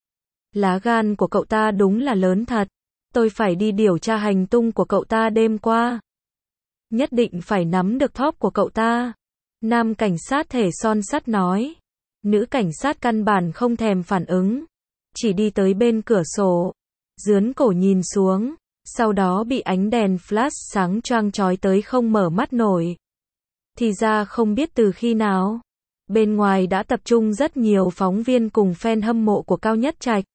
Lá gan của cậu ta đúng là lớn thật. Tôi phải đi điều tra hành tung của cậu ta đêm qua. Nhất định phải nắm được thóp của cậu ta. Nam cảnh sát thể son sắt nói. Nữ cảnh sát căn bản không thèm phản ứng. Chỉ đi tới bên cửa sổ. Dướn cổ nhìn xuống. Sau đó bị ánh đèn flash sáng choang chói tới không mở mắt nổi. Thì ra không biết từ khi nào. Bên ngoài đã tập trung rất nhiều phóng viên cùng fan hâm mộ của Cao Nhất Trạch.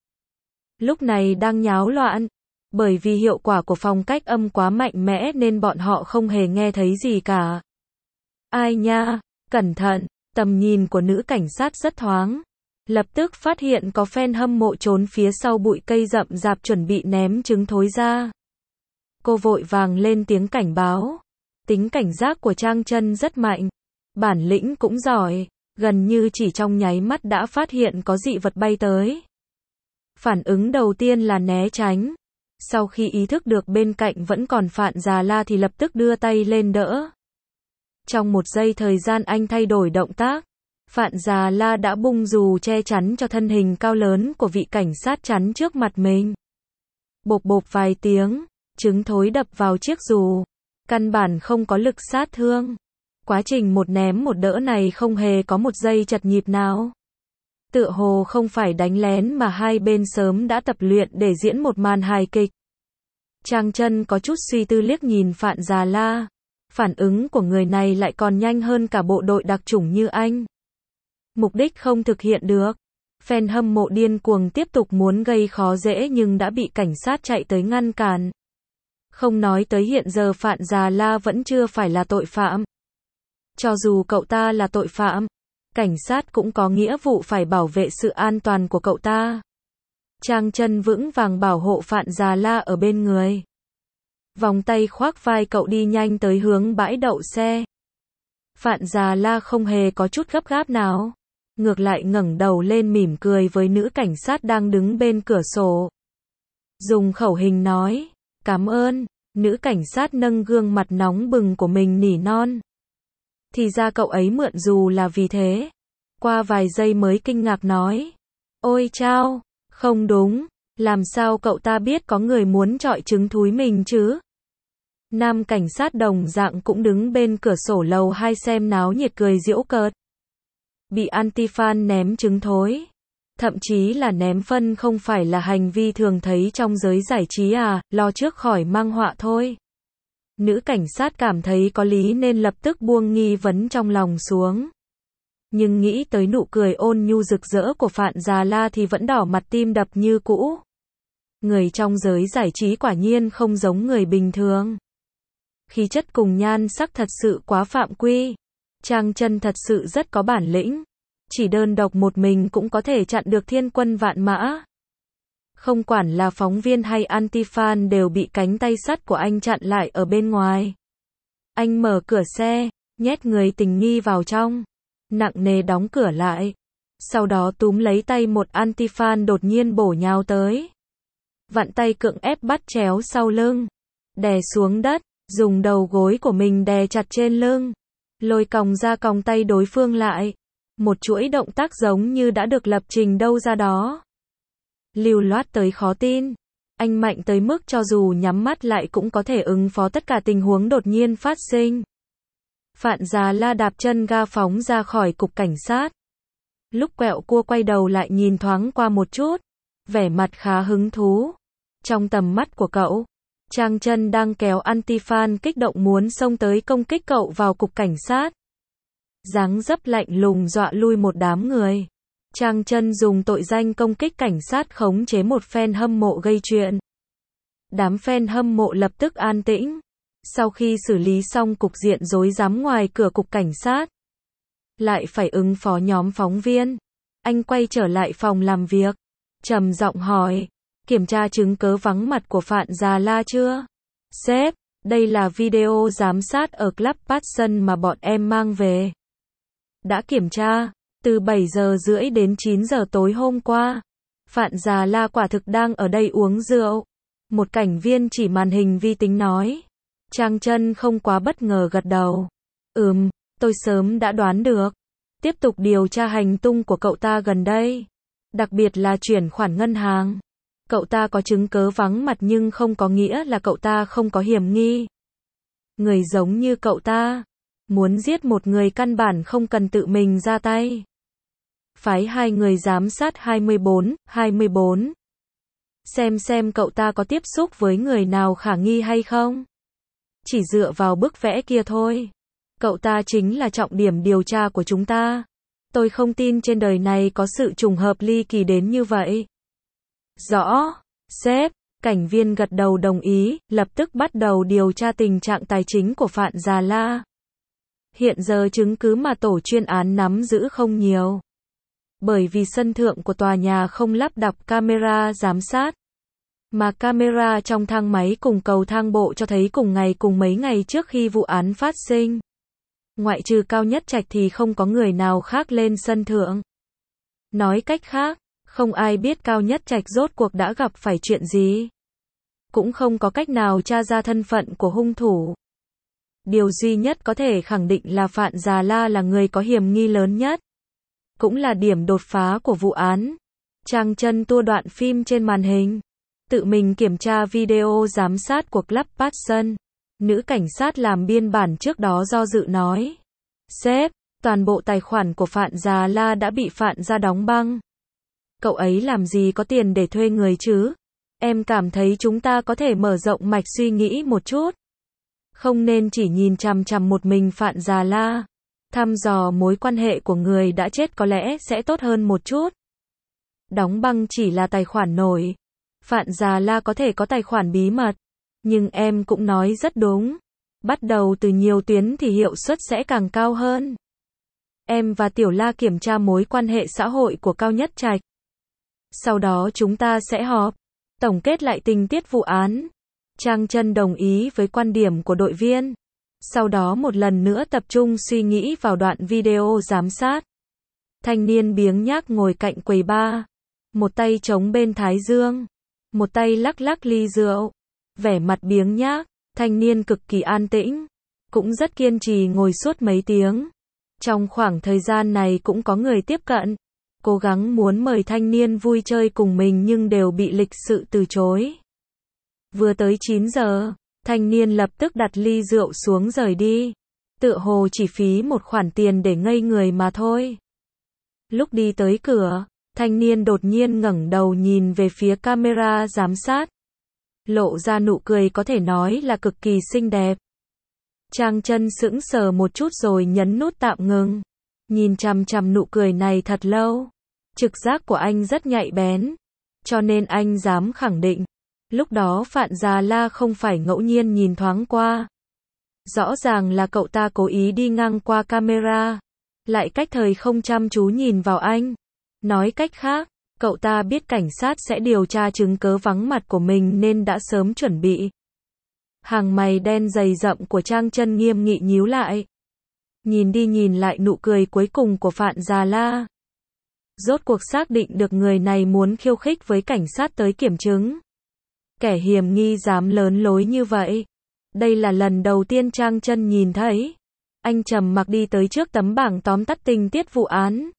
Lúc này đang nháo loạn. Bởi vì hiệu quả của phong cách âm quá mạnh mẽ nên bọn họ không hề nghe thấy gì cả. Ai nha, cẩn thận, tầm nhìn của nữ cảnh sát rất thoáng. Lập tức phát hiện có fan hâm mộ trốn phía sau bụi cây rậm rạp chuẩn bị ném trứng thối ra. Cô vội vàng lên tiếng cảnh báo. Tính cảnh giác của Trang Chân rất mạnh. Bản lĩnh cũng giỏi, gần như chỉ trong nháy mắt đã phát hiện có dị vật bay tới. Phản ứng đầu tiên là né tránh. Sau khi ý thức được bên cạnh vẫn còn Phạn Già La thì lập tức đưa tay lên đỡ. Trong một giây thời gian anh thay đổi động tác, Phạn Già La đã bung dù che chắn cho thân hình cao lớn của vị cảnh sát chắn trước mặt mình. Bộp bộp vài tiếng, trứng thối đập vào chiếc dù. Căn bản không có lực sát thương. Quá trình một ném một đỡ này không hề có một giây chật nhịp nào. Tựa hồ không phải đánh lén mà hai bên sớm đã tập luyện để diễn một màn hài kịch. Trang Chân có chút suy tư liếc nhìn Phạn Già La. Phản ứng của người này lại còn nhanh hơn cả bộ đội đặc chủng như anh. Mục đích không thực hiện được. Fan hâm mộ điên cuồng tiếp tục muốn gây khó dễ nhưng đã bị cảnh sát chạy tới ngăn cản. Không nói tới hiện giờ Phạn Già La vẫn chưa phải là tội phạm. Cho dù cậu ta là tội phạm, cảnh sát cũng có nghĩa vụ phải bảo vệ sự an toàn của cậu ta. Trang Chân vững vàng bảo hộ Phạn Già La ở bên người. Vòng tay khoác vai cậu đi nhanh tới hướng bãi đậu xe. Phạn Già La không hề có chút gấp gáp nào. Ngược lại ngẩng đầu lên mỉm cười với nữ cảnh sát đang đứng bên cửa sổ. Dùng khẩu hình nói. Cảm ơn. Nữ cảnh sát nâng gương mặt nóng bừng của mình nỉ non. Thì ra cậu ấy mượn dù là vì thế. Qua vài giây mới kinh ngạc nói. Ôi chao, không đúng, làm sao cậu ta biết có người muốn chọi trứng thúi mình chứ? Nam cảnh sát đồng dạng cũng đứng bên cửa sổ lầu hai xem náo nhiệt cười giễu cợt. Bị anti-fan ném trứng thối. Thậm chí là ném phân không phải là hành vi thường thấy trong giới giải trí à, lo trước khỏi mang họa thôi. Nữ cảnh sát cảm thấy có lý nên lập tức buông nghi vấn trong lòng xuống. Nhưng nghĩ tới nụ cười ôn nhu rực rỡ của Phạn Già La thì vẫn đỏ mặt tim đập như cũ. Người trong giới giải trí quả nhiên không giống người bình thường. Khí chất cùng nhan sắc thật sự quá phạm quy. Trang Chân thật sự rất có bản lĩnh. Chỉ đơn độc một mình cũng có thể chặn được thiên quân vạn mã. Không quản là phóng viên hay anti-fan đều bị cánh tay sắt của anh chặn lại ở bên ngoài. Anh mở cửa xe, nhét người tình nghi vào trong. Nặng nề đóng cửa lại. Sau đó túm lấy tay một anti-fan đột nhiên bổ nhào tới. Vặn tay cưỡng ép bắt chéo sau lưng. Đè xuống đất, dùng đầu gối của mình đè chặt trên lưng. Lôi còng ra còng tay đối phương lại. Một chuỗi động tác giống như đã được lập trình đâu ra đó. Lưu loát tới khó tin. Anh mạnh tới mức cho dù nhắm mắt lại cũng có thể ứng phó tất cả tình huống đột nhiên phát sinh. Phạn Già La đạp chân ga phóng ra khỏi cục cảnh sát. Lúc quẹo cua quay đầu lại nhìn thoáng qua một chút. Vẻ mặt khá hứng thú. Trong tầm mắt của cậu, Trang Chân đang kéo anti-fan kích động muốn xông tới công kích cậu vào cục cảnh sát. Dáng dấp lạnh lùng dọa lui một đám người. Trang Chân dùng tội danh công kích cảnh sát khống chế một fan hâm mộ gây chuyện. Đám fan hâm mộ lập tức an tĩnh. Sau khi xử lý xong cục diện rối rắm ngoài cửa cục cảnh sát, lại phải ứng phó nhóm phóng viên. Anh quay trở lại phòng làm việc, trầm giọng hỏi, kiểm tra chứng cứ vắng mặt của Phạm Già La chưa? Sếp, đây là video giám sát ở Club Passion mà bọn em mang về. Đã kiểm tra, từ bảy giờ rưỡi đến chín giờ tối hôm qua. Phạm Già La quả thực đang ở đây uống rượu. Một cảnh viên chỉ màn hình vi tính nói. Trang Chân không quá bất ngờ gật đầu. Ừm, tôi sớm đã đoán được. Tiếp tục điều tra hành tung của cậu ta gần đây. Đặc biệt là chuyển khoản ngân hàng. Cậu ta có chứng cứ vắng mặt nhưng không có nghĩa là cậu ta không có hiểm nghi. Người giống như cậu ta, muốn giết một người căn bản không cần tự mình ra tay. Phái hai người giám sát hai mươi bốn, hai mươi bốn. Xem xem cậu ta có tiếp xúc với người nào khả nghi hay không. Chỉ dựa vào bức vẽ kia thôi. Cậu ta chính là trọng điểm điều tra của chúng ta. Tôi không tin trên đời này có sự trùng hợp ly kỳ đến như vậy. Rõ, sếp, cảnh viên gật đầu đồng ý, lập tức bắt đầu điều tra tình trạng tài chính của Phạm Già La. Hiện giờ chứng cứ mà tổ chuyên án nắm giữ không nhiều. Bởi vì sân thượng của tòa nhà không lắp đặt camera giám sát. Mà camera trong thang máy cùng cầu thang bộ cho thấy cùng ngày cùng mấy ngày trước khi vụ án phát sinh. Ngoại trừ Cao Nhất Trạch thì không có người nào khác lên sân thượng. Nói cách khác, không ai biết Cao Nhất Trạch rốt cuộc đã gặp phải chuyện gì. Cũng không có cách nào tra ra thân phận của hung thủ. Điều duy nhất có thể khẳng định là Phạm Già La là người có hiểm nghi lớn nhất. Cũng là điểm đột phá của vụ án. Trang Chân tua đoạn phim trên màn hình. Tự mình kiểm tra video giám sát của Club Passion. Nữ cảnh sát làm biên bản trước đó do dự nói. Sếp, toàn bộ tài khoản của Phạm Già La đã bị Phạm gia đóng băng. Cậu ấy làm gì có tiền để thuê người chứ? Em cảm thấy chúng ta có thể mở rộng mạch suy nghĩ một chút. Không nên chỉ nhìn chằm chằm một mình Phạm Già La. Thăm dò mối quan hệ của người đã chết có lẽ sẽ tốt hơn một chút. Đóng băng chỉ là tài khoản nổi. Phạm Già La có thể có tài khoản bí mật. Nhưng em cũng nói rất đúng. Bắt đầu từ nhiều tuyến thì hiệu suất sẽ càng cao hơn. Em và Tiểu La kiểm tra mối quan hệ xã hội của Cao Nhất Trạch. Sau đó chúng ta sẽ họp. Tổng kết lại tình tiết vụ án. Trang Chân đồng ý với quan điểm của đội viên. Sau đó một lần nữa tập trung suy nghĩ vào đoạn video giám sát. Thanh niên biếng nhác ngồi cạnh quầy bar. Một tay chống bên thái dương. Một tay lắc lắc ly rượu. Vẻ mặt biếng nhác, thanh niên cực kỳ an tĩnh. Cũng rất kiên trì ngồi suốt mấy tiếng. Trong khoảng thời gian này cũng có người tiếp cận. Cố gắng muốn mời thanh niên vui chơi cùng mình nhưng đều bị lịch sự từ chối. Vừa tới chín giờ, thanh niên lập tức đặt ly rượu xuống rời đi. Tựa hồ chỉ phí một khoản tiền để ngây người mà thôi. Lúc đi tới cửa, thanh niên đột nhiên ngẩng đầu nhìn về phía camera giám sát. Lộ ra nụ cười có thể nói là cực kỳ xinh đẹp. Trang Chân sững sờ một chút rồi nhấn nút tạm ngừng. Nhìn chằm chằm nụ cười này thật lâu. Trực giác của anh rất nhạy bén. Cho nên anh dám khẳng định. Lúc đó Phạm Già La không phải ngẫu nhiên nhìn thoáng qua. Rõ ràng là cậu ta cố ý đi ngang qua camera. Lại cách thời không chăm chú nhìn vào anh. Nói cách khác, cậu ta biết cảnh sát sẽ điều tra chứng cứ vắng mặt của mình nên đã sớm chuẩn bị. Hàng mày đen dày rậm của Trang Chân nghiêm nghị nhíu lại. Nhìn đi nhìn lại nụ cười cuối cùng của Phạm Già La. Rốt cuộc xác định được người này muốn khiêu khích với cảnh sát tới kiểm chứng. Kẻ hiểm nghi dám lớn lối như vậy. Đây là lần đầu tiên Trang Chân nhìn thấy. Anh trầm mặc đi tới trước tấm bảng tóm tắt tình tiết vụ án.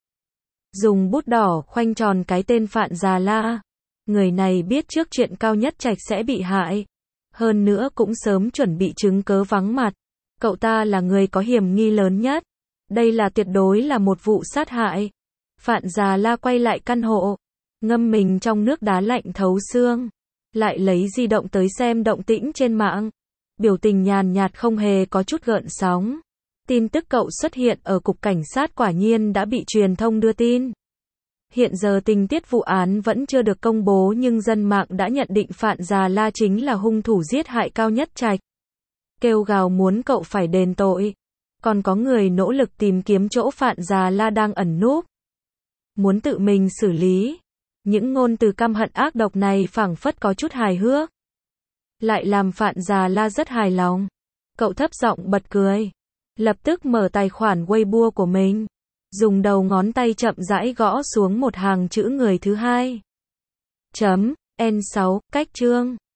Dùng bút đỏ khoanh tròn cái tên Phạm Già La. Người này biết trước chuyện Cao Nhất Trạch sẽ bị hại. Hơn nữa cũng sớm chuẩn bị chứng cứ vắng mặt. Cậu ta là người có hiểm nghi lớn nhất. Đây là tuyệt đối là một vụ sát hại. Phạm Già La quay lại căn hộ. Ngâm mình trong nước đá lạnh thấu xương. Lại lấy di động tới xem động tĩnh trên mạng. Biểu tình nhàn nhạt không hề có chút gợn sóng. Tin tức cậu xuất hiện ở cục cảnh sát quả nhiên đã bị truyền thông đưa tin. Hiện giờ tình tiết vụ án vẫn chưa được công bố nhưng dân mạng đã nhận định Phạm Già La chính là hung thủ giết hại Cao Nhất Trạch. Kêu gào muốn cậu phải đền tội. Còn có người nỗ lực tìm kiếm chỗ Phạm Già La đang ẩn núp. muốn tự mình xử lý. Những ngôn từ căm hận ác độc này phảng phất có chút hài hước, lại làm Phạn Già La rất hài lòng. Cậu thấp giọng bật cười, lập tức mở tài khoản Weibo của mình, dùng đầu ngón tay chậm rãi gõ xuống một hàng chữ người thứ hai. Chấm, N sáu, cách chương.